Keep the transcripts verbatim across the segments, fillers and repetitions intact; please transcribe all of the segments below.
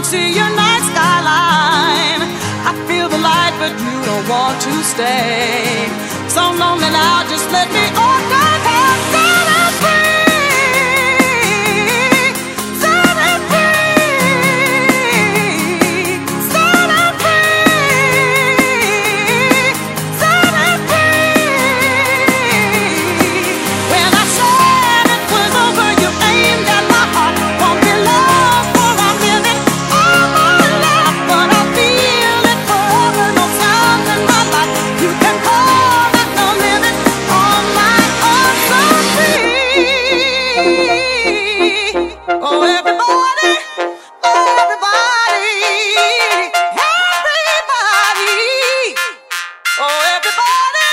see your night skyline. I feel the light, but you don't want to stay. So lonely now, just let me on down, down, down and free. Set and free. Set and free. Set and free. When I said it was over, you aimed at my heart. Won't be love, for I'm living all my life, but I feel it forever. No sound in my life. You can call that no limit on my own so free. Oh, everybody, everybody, everybody. Oh, everybody,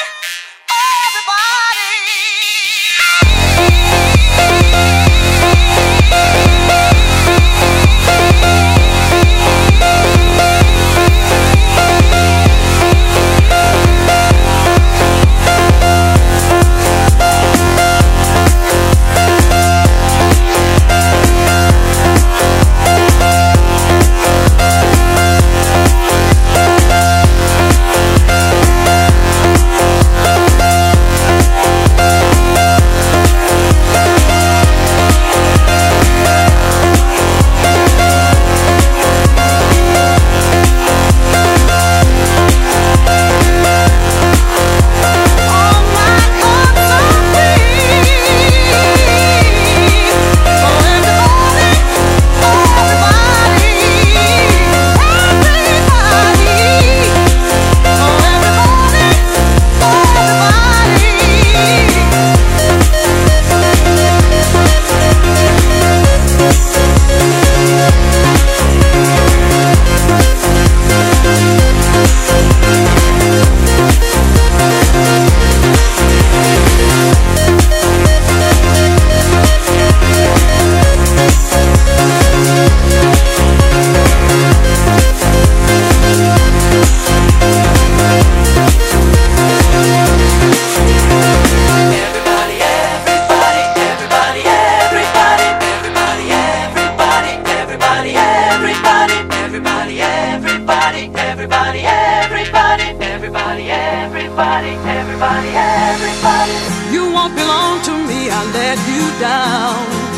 you won't belong to me, I let you down.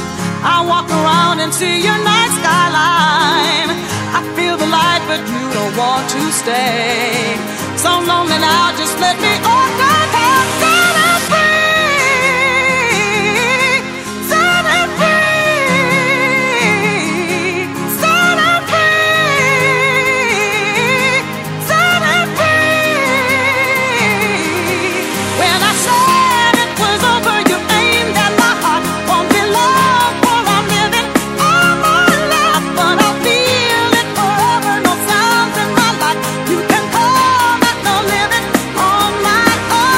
I walk around and see your night skyline. I feel the light, but you don't want to stay. So lonely now, just let me on down, down, down and free. Set and free. Set and free. Set and free. When I said it was over, you aimed at my heart. Won't be love, for I'm living all my life, but I feel it forever. No sounds in my life. You can call that no limit on my own.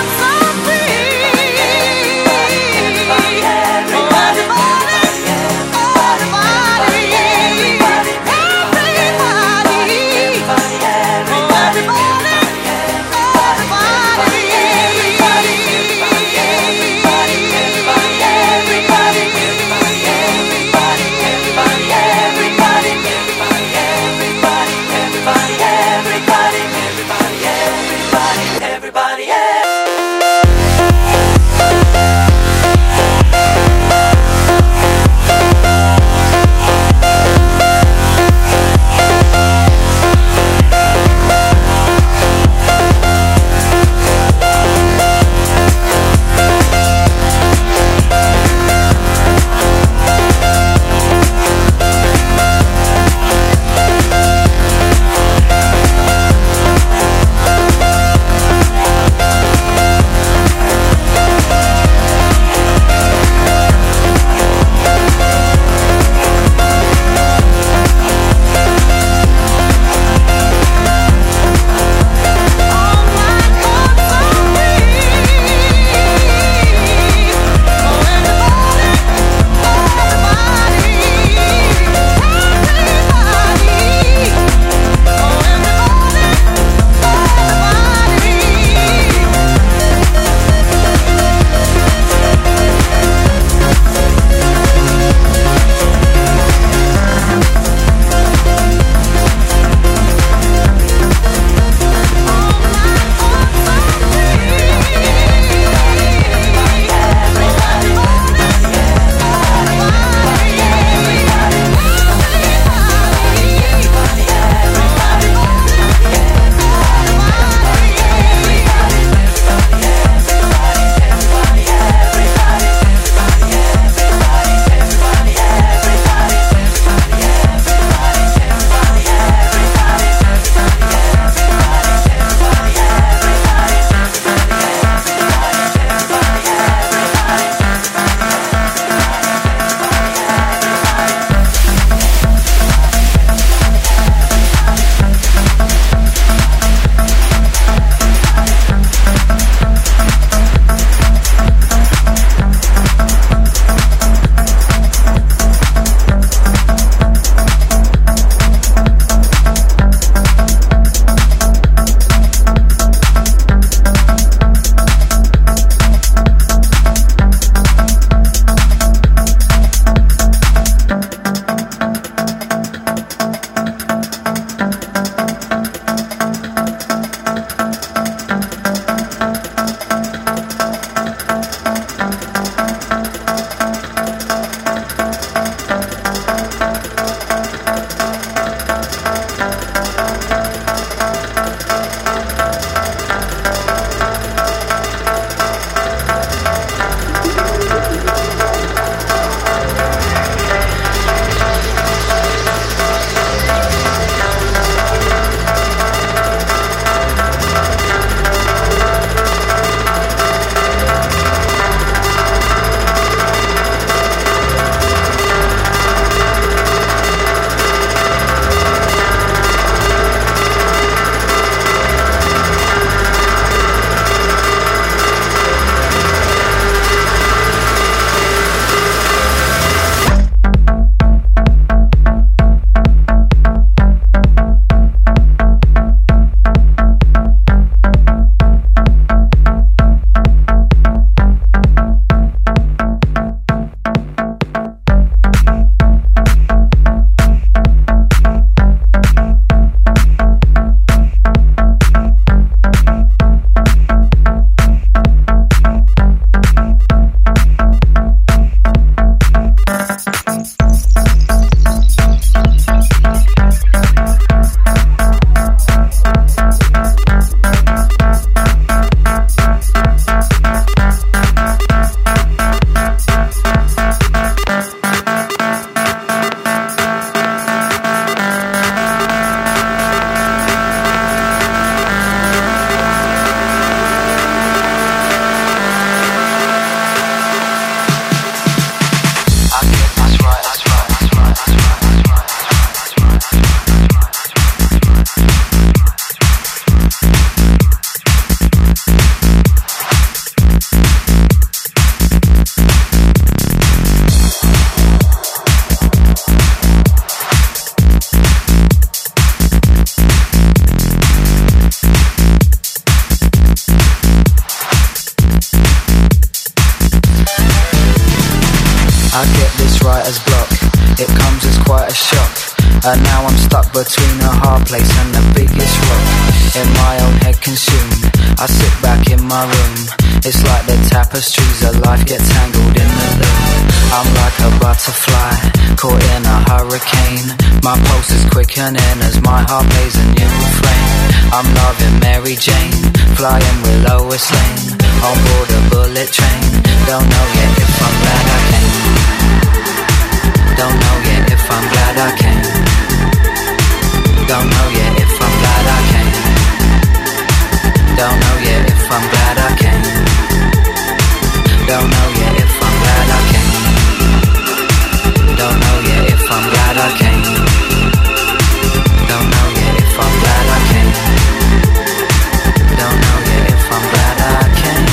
it comes as quite a shock. And now I'm stuck between a hard place and the biggest rock. In my own head consumed, I sit back in my room. It's like the tapestries of life get tangled in the loom. I'm like a butterfly, caught in a hurricane. My pulse is quickening as my heart plays a new refrain. I'm loving Mary Jane, flying with Lois Lane, on board a bullet train. Don't know yet if I'm glad I came. Don't know yet if I'm glad I came. Don't know yet if I'm glad I came. Don't know yet if I'm glad I came. Don't know yet if I'm glad I came. Don't know yet if I'm glad I came. Don't know yet if I'm glad I came. Don't know yet if I'm glad I came.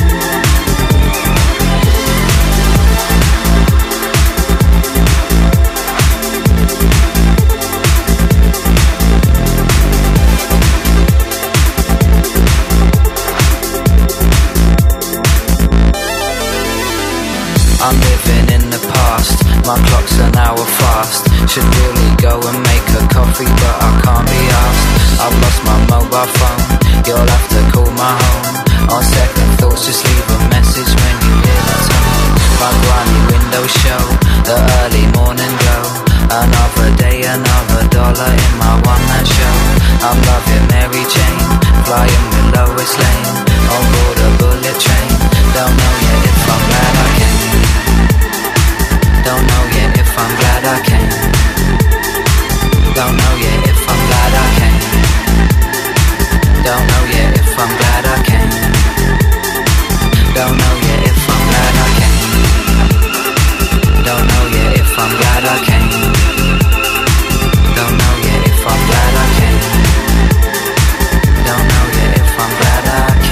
I'm living in the past, my clock's an hour fast. Should really go and make a coffee, but I can't be asked. I've lost my mobile phone, you'll have to call my home. On second thoughts, just leave a message when you hear the tone. My grimy windows show the early morning glow. Another day, another dollar in my one-man show. I'm loving Mary Jane, flying with Lois Lane, on board a bullet train. Don't know yet if I'm glad I came. Don't know yet if I'm glad I came. Don't know yet if I'm glad I came. Don't know yet if I'm glad I came. Don't know yet if I'm glad I came. Don't know yet if I'm glad I came. Don't know yet if I'm glad I came. Don't know yet if I'm glad I came.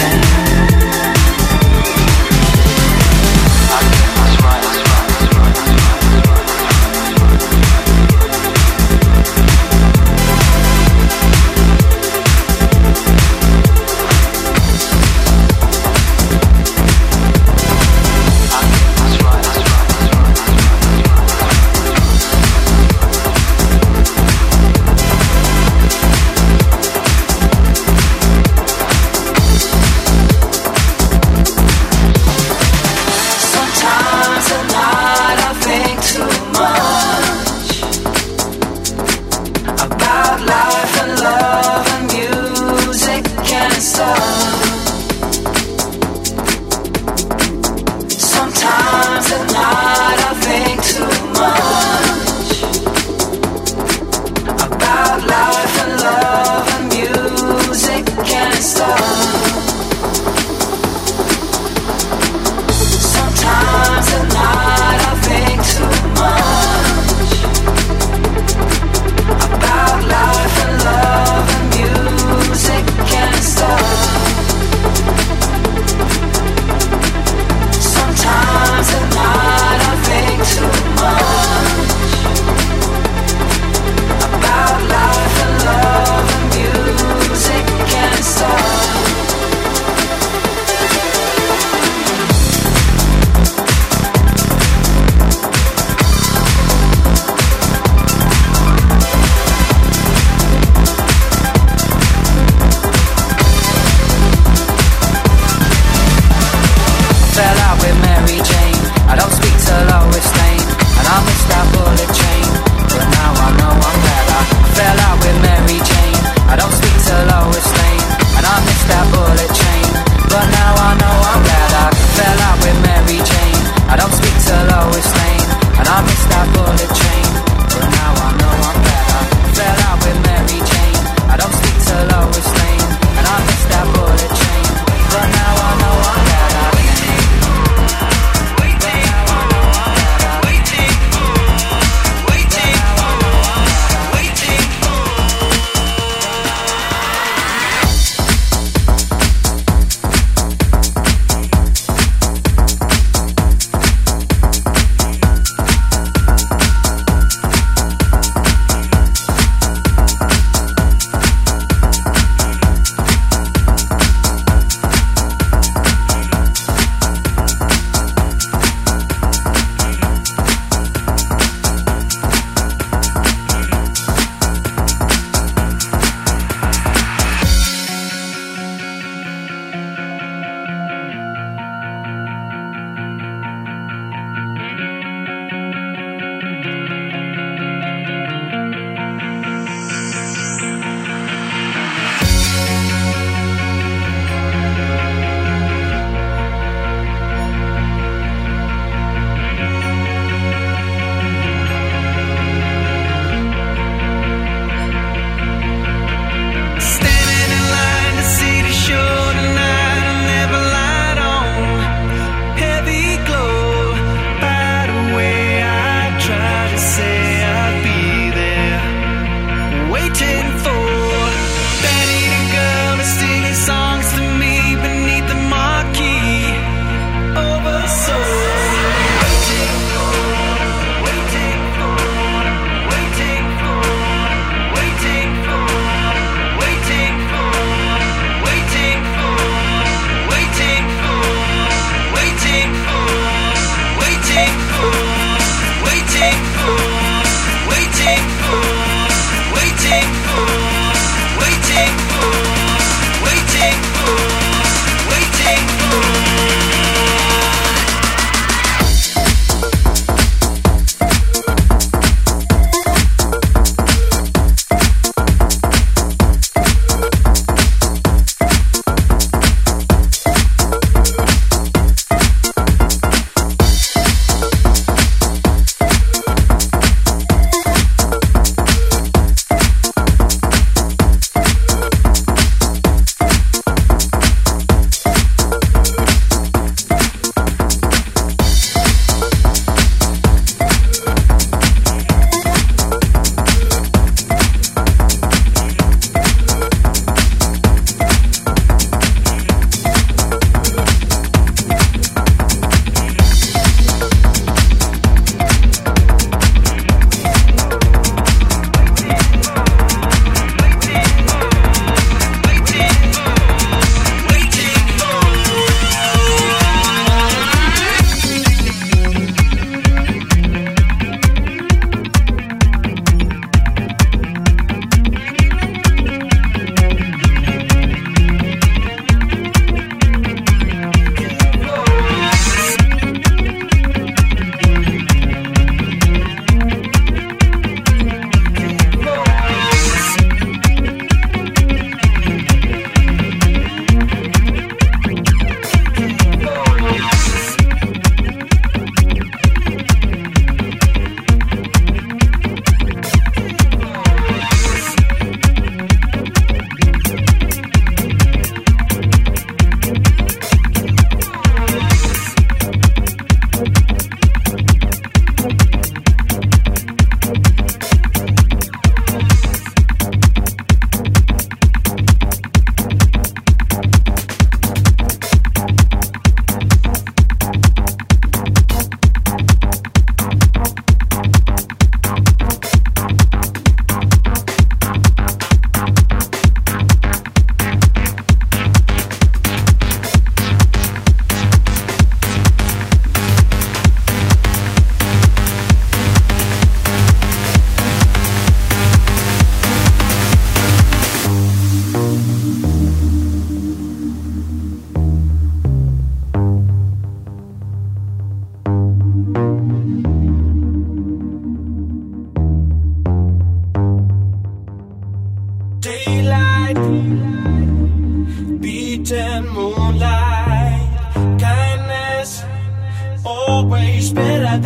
and moonlight, kindness always better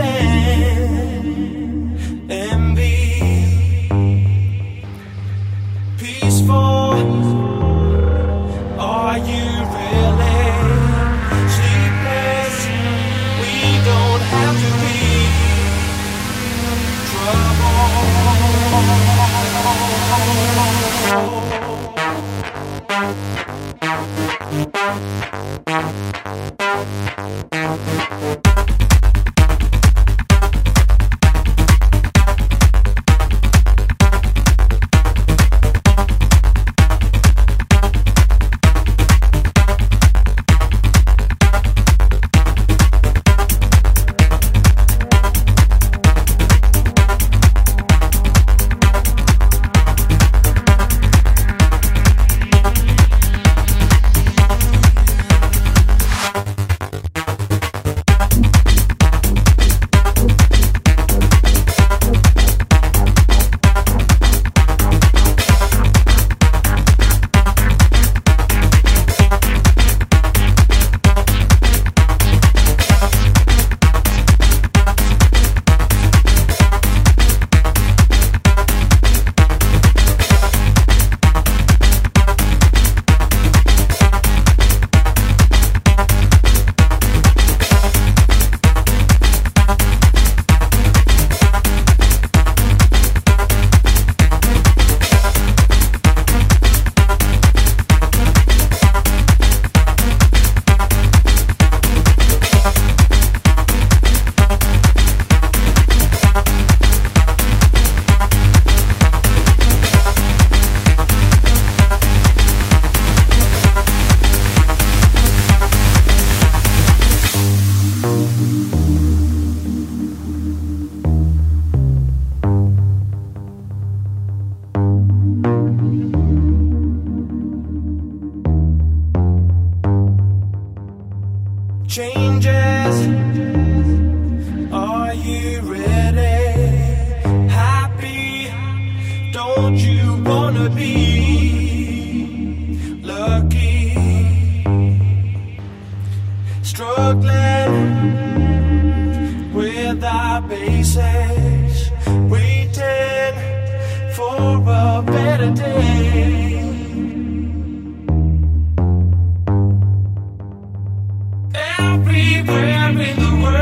than envy. Peaceful, are you really? Sleepless, we don't have to be. Changes, are you ready? Happy, don't you wanna be lucky? Struggling with our basics, waiting for a better day. Everywhere in the world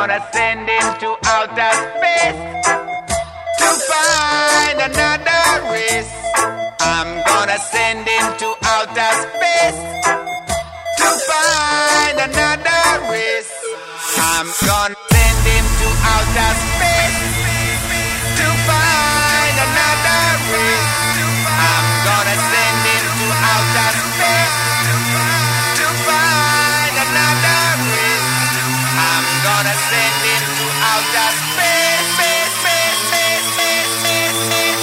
gonna send him to outer space to find another race. I'm gonna send him to outer space to find another race. I'm gonna send him to outer space to find another race. I'm gonna send him to outer space to find another race. I'm gonna send him to outer space, space, space, space, space, space, space,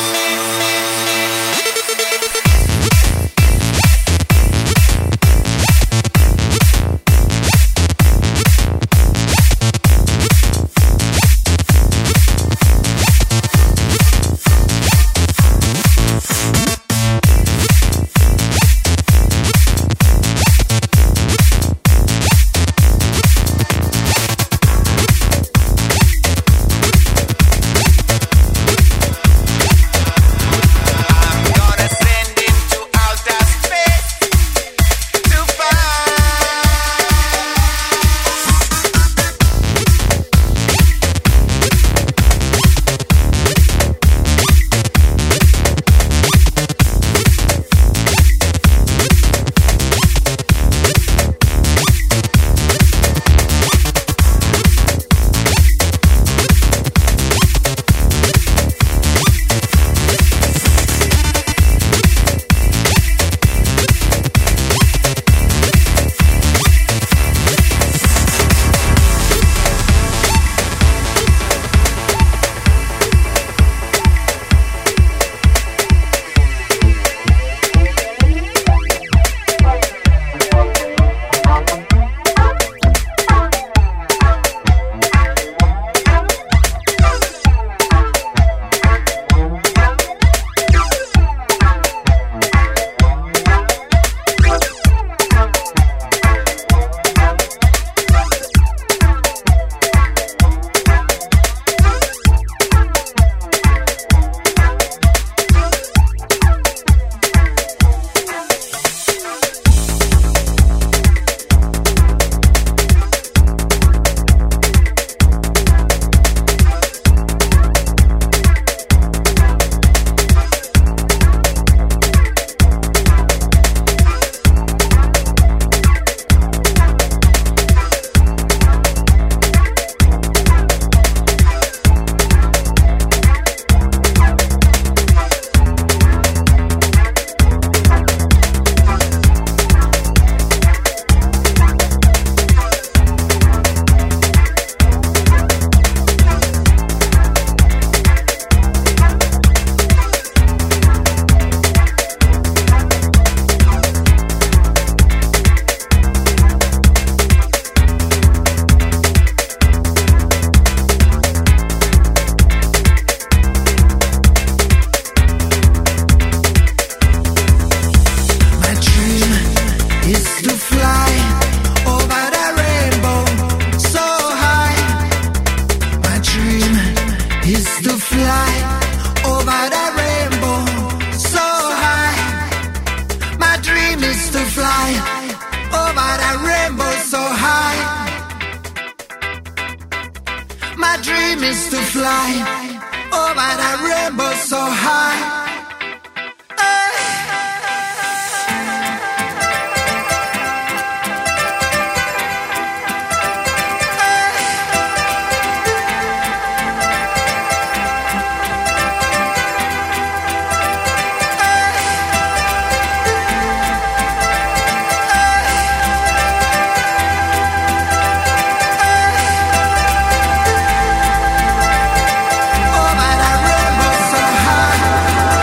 over that rainbow so high.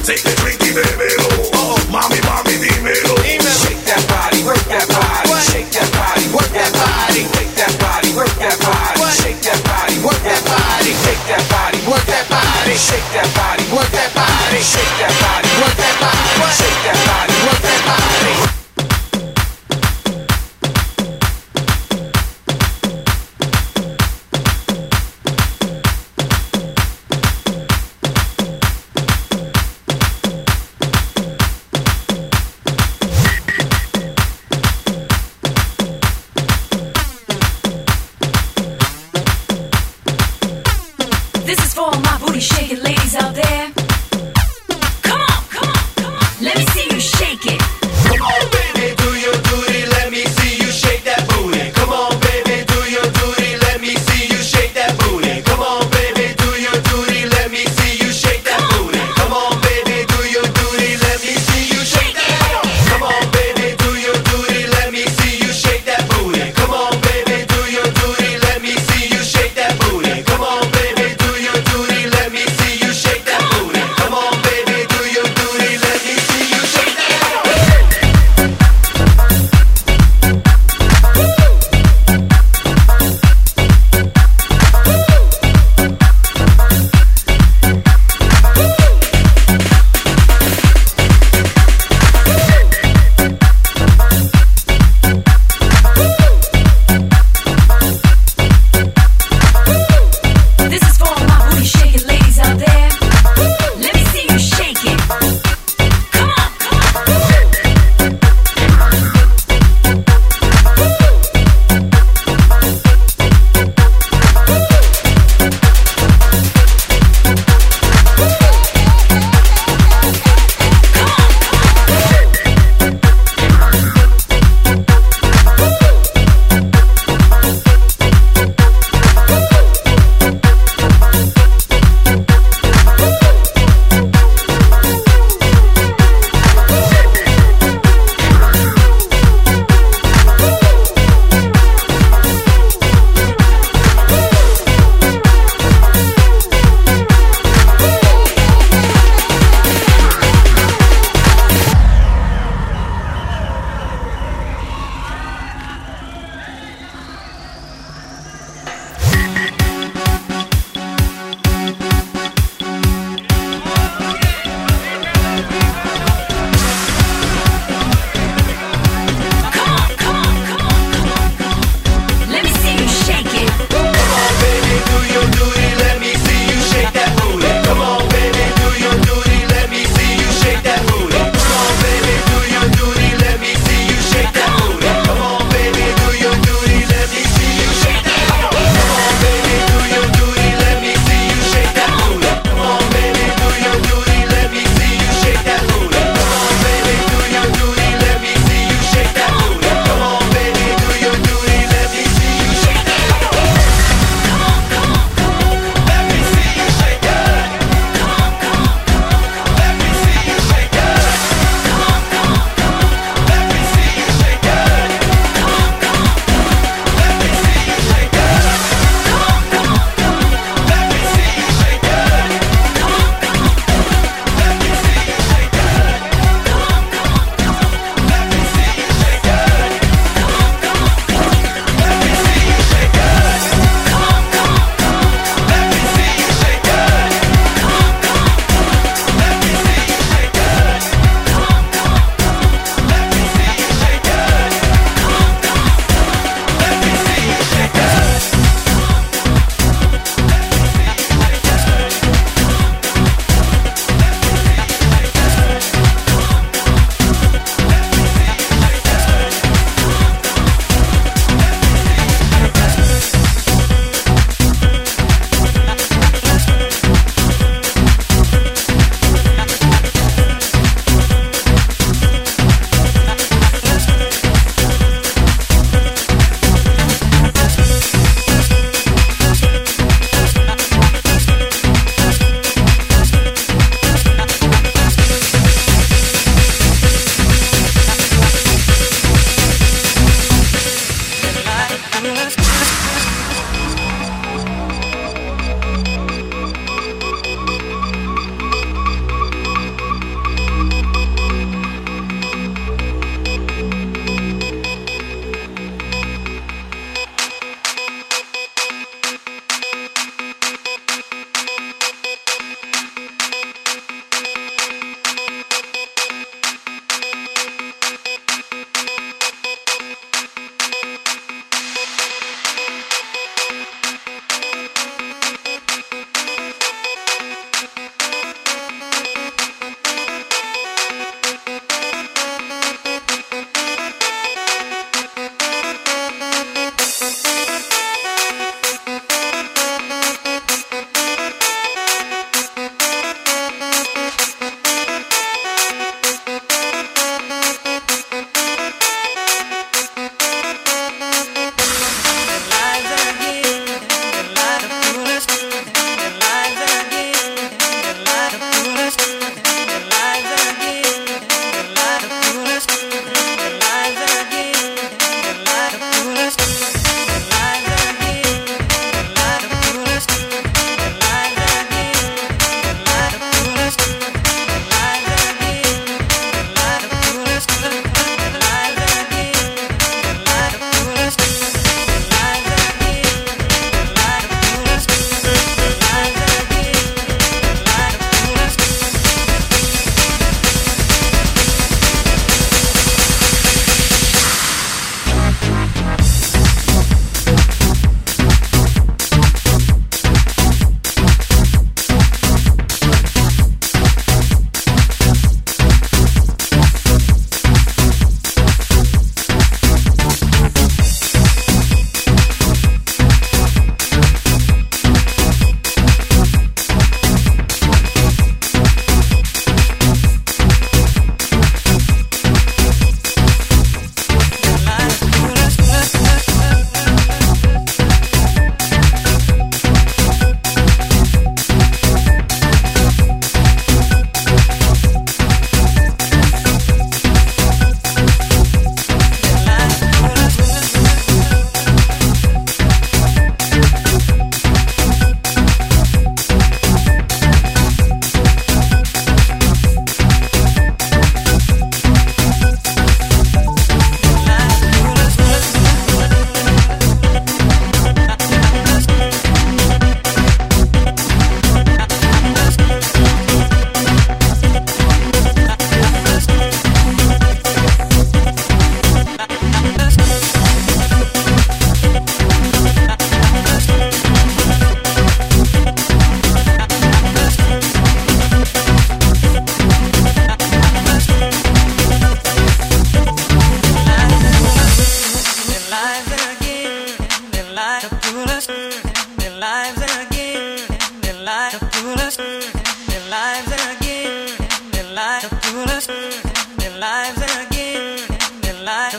Take the drink y bébelo. Oh, mami, mami, dímelo. Shake that body, work that body. Shake that body, work that body. Shake that body, work that body. Shake that body, work that body. Shake that body, work that body. Shake that body, work that body. Shake that body, work that body. Shake that body, work that body. Shake that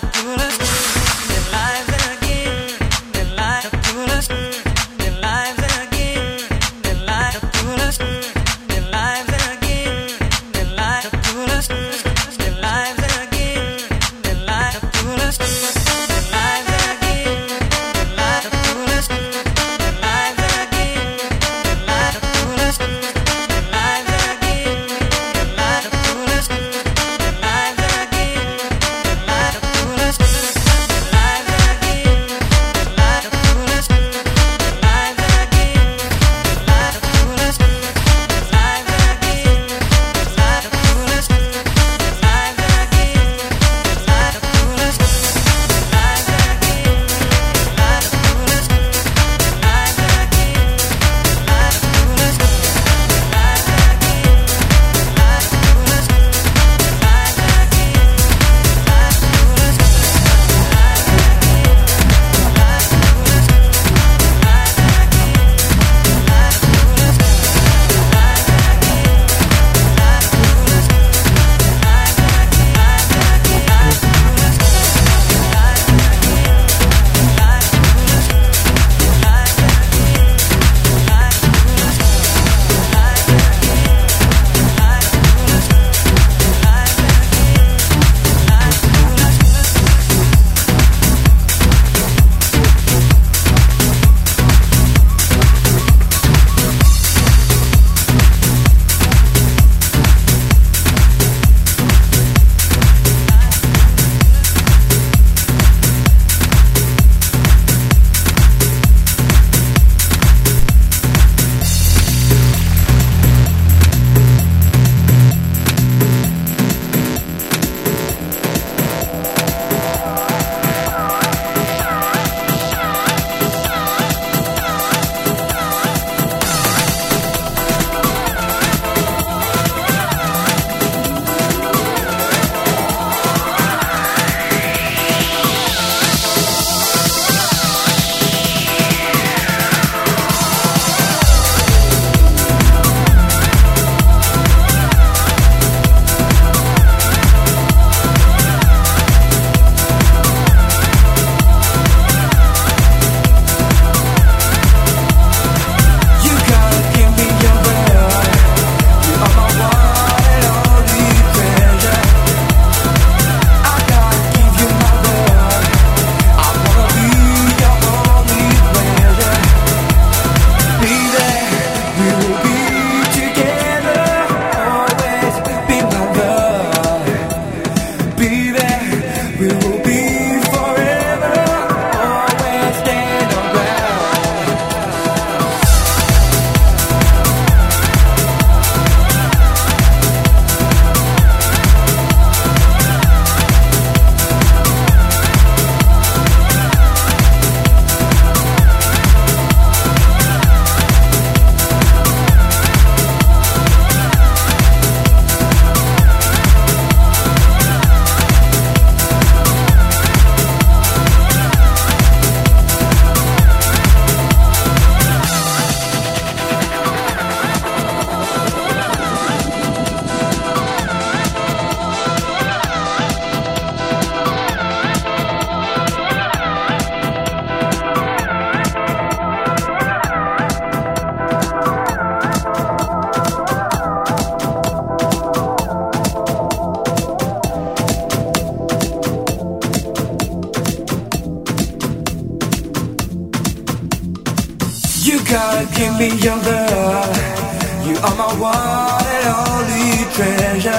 gotta give me your love. You are my one and only treasure.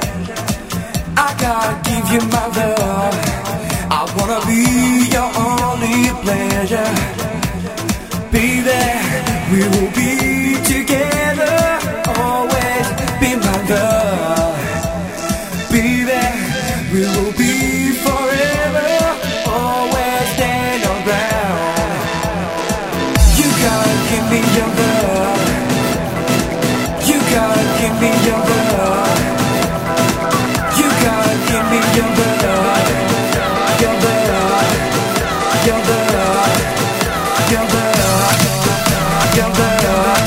I gotta give you my love. I wanna be your only pleasure. Baby, we will be together, always be my love. Baby, we will be forever, always stand on ground. You gotta give me your love. You gotta give me your love. You gotta give me your love. Your love, your love, your love, your love.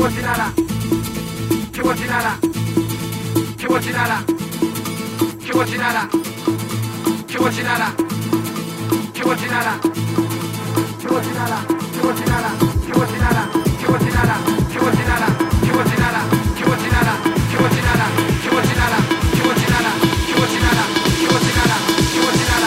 Chihuachinara, Chihuachinara, Chihuachinara, Chihuachinara, Chihuachinara, Chihuachinara, Chihuachinara, Chihuachinara, Chihuachinara, Chihuachinara, Chihuachinara, Chihuachinara, Chihuachinara, Chihuachinara, Chihuachinara, Chihuachinara, Chihuachinara, Chihuachinara, Chihuachinara,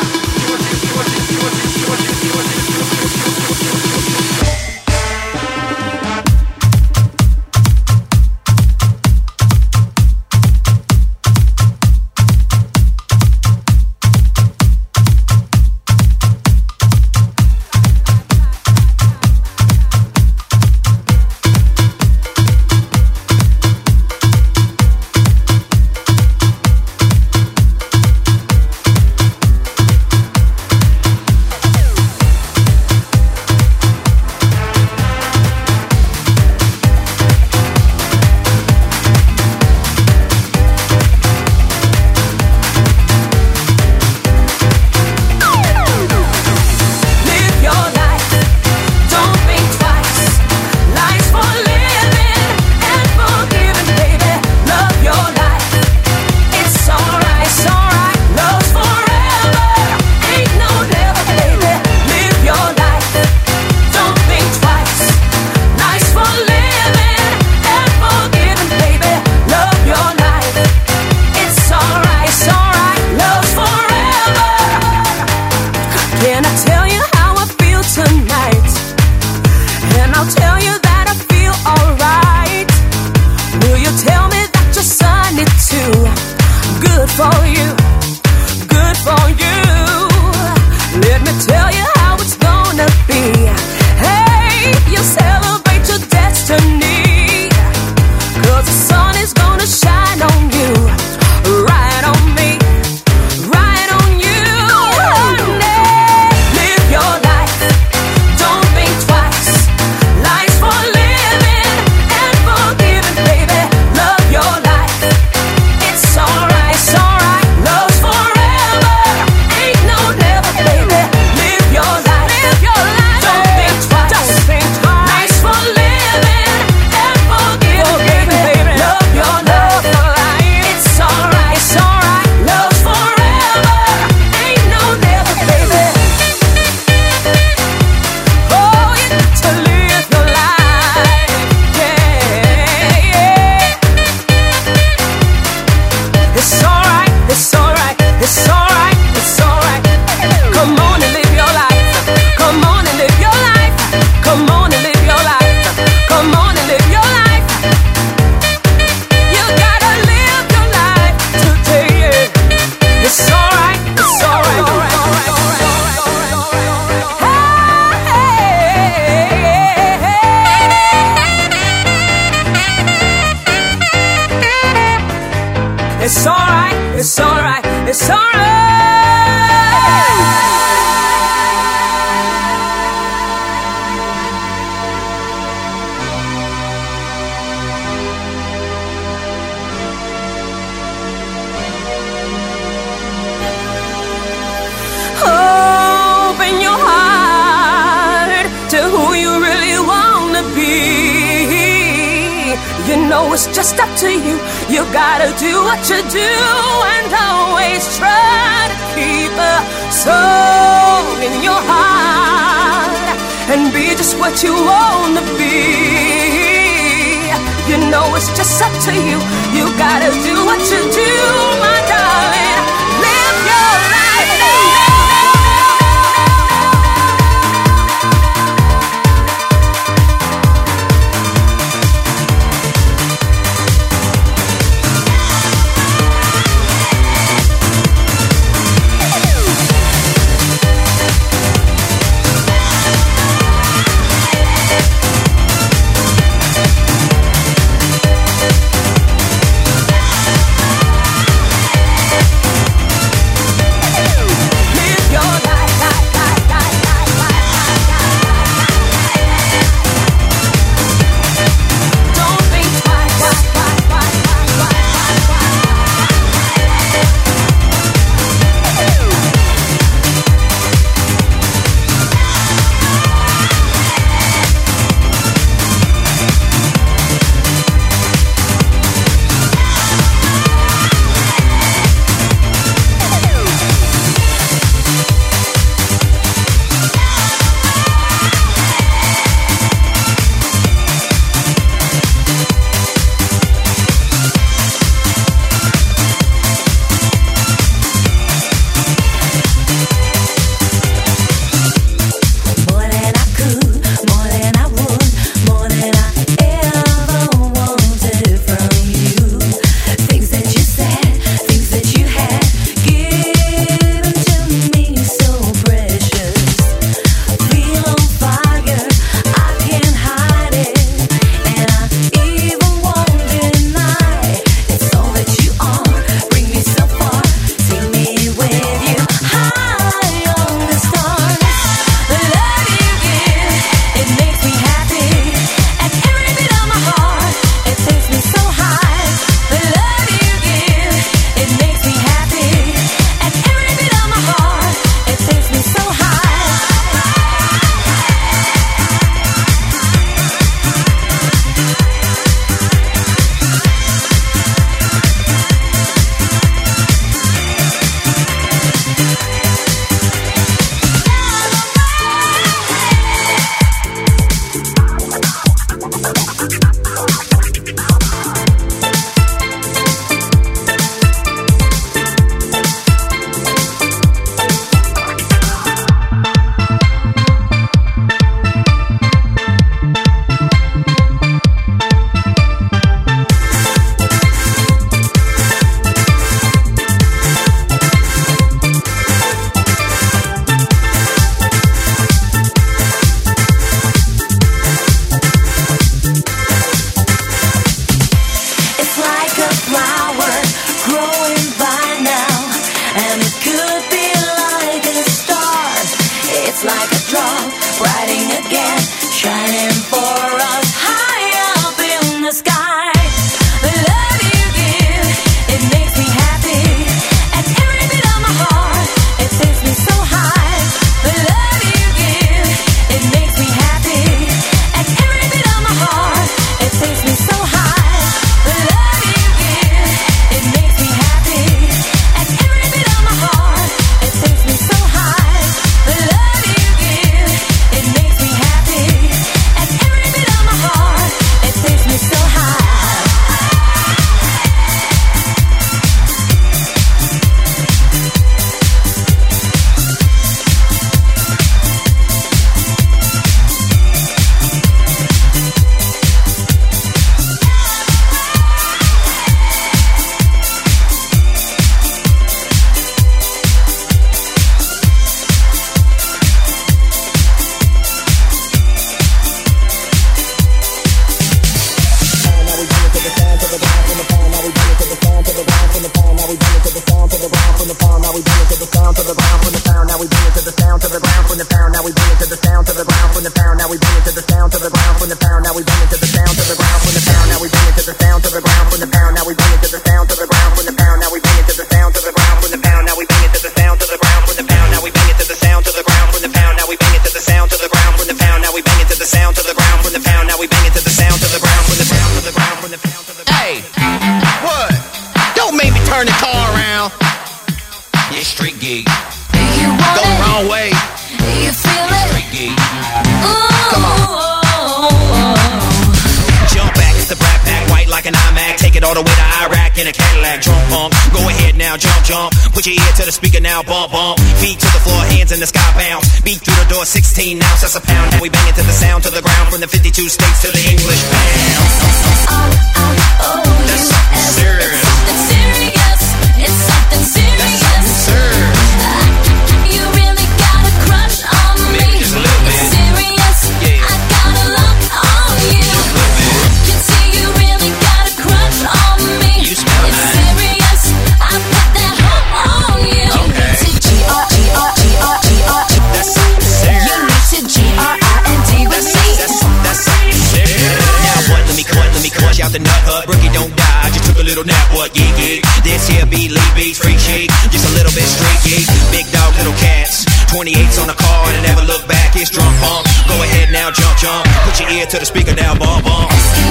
It's alright, it's alright, it's alright. Open your heart to who you really wanna be. You know it's just up to you. You gotta do what you do and always try to keep a soul in your heart and be just what you wanna be. You know it's just up to you. You gotta do what you do, my darling. Live your life now. all the way to Iraq in a Cadillac. Drunk punk, go ahead now, jump, jump. Put your ear to the speaker now, bump, bump. Feet to the floor, hands in the sky, bounce. Beat through the door, sixteen ounce, that's a pound. Now we bang it to the sound, to the ground. From the fifty-two states to the English pound. That's something serious. It's serious. It's something serious. That's something serious. You really got a crush on me. Maybe just a little bit. It's serious. Yeah. I got a look on you. Can see you really got a crush on me. You smell it's nice. serious. I put that hook on you. Okay. You need to G R G R G R G R. That's something serious. You need to G R I N D with me. That's, that's something serious. Now what, let me cut, let me crush out the nut hut. Brookie don't die, just took a little nap, what, yeah, yeah. This here be Lee Beats, freak shake, just a little bit straight, yeah. Big dog, little cats, twenty-eights on the car and never look back, it's drunk pump. Go ahead now, jump, jump, put your ear to the speaker now, bump, bump.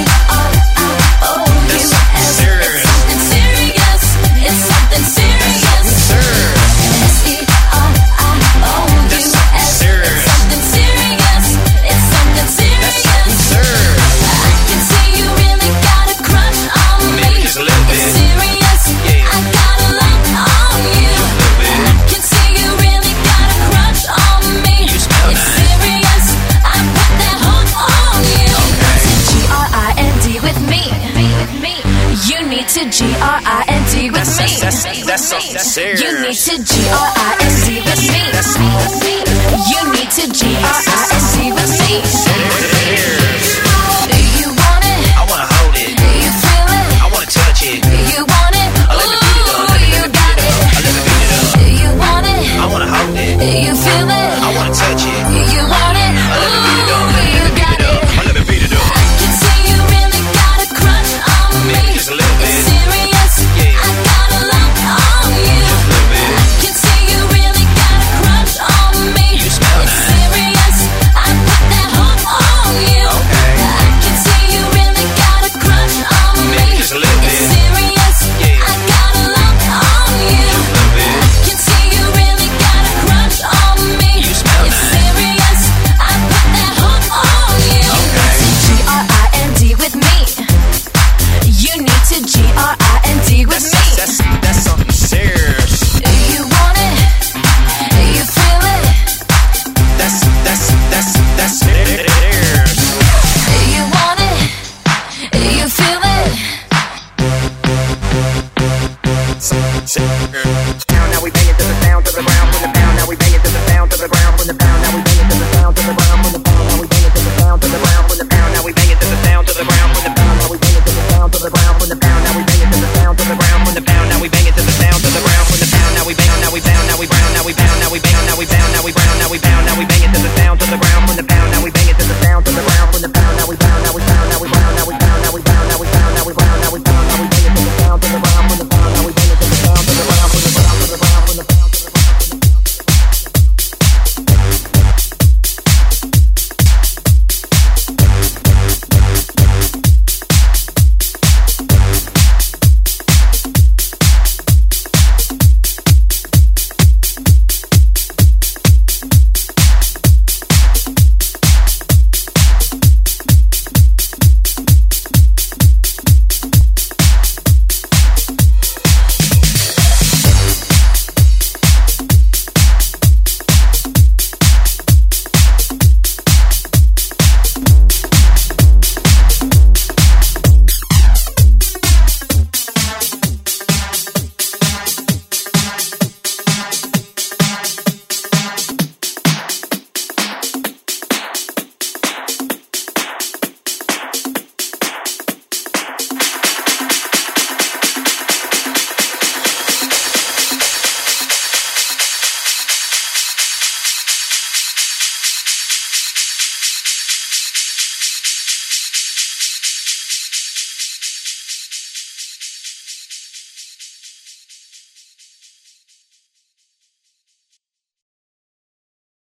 That's something serious. It's something serious. It's something serious. S E R I O U S. serious. It's something serious. It's something serious. I can see you really got a crush on me. Maybe just a little bit. It's serious. Yeah. I got a look on you. little bit. I can see you really got a crush on me. You smell it's nice. serious. I put that hook on you. G R I N D with me. You need to G R I N D with That's- me. that's- that's- that's something serious. You need to G R I N D with me. You need to G R I N D with me. Do you want it? I wanna hold it, Do you feel it? I wanna touch it, Do you want it? let me beat it up, let me- Ooh, you let me got beat it it. up, let me beat it up. Do you want it? I wanna hold it, Do you feel it? I wanna touch it, Do you want it? let me beat it up, Ooh, you got it. let me beat it up. I can see you really got a crush on me. Maybe just a little bit. It's serious. Yeah. I got a look on you. little bit. I can see you really got a crush on me. You smell it's nice. serious. I put that hook on you. Okay. I can see you really got a crush on me. Maybe just a little it's bit. serious. Yeah. I got a look on you. little bit. I can see you really got a crush on me. You smell it's nice. serious. I put that hook on you. Okay. G R I N D with me. You need to G R I N D with me. That's, that's, that's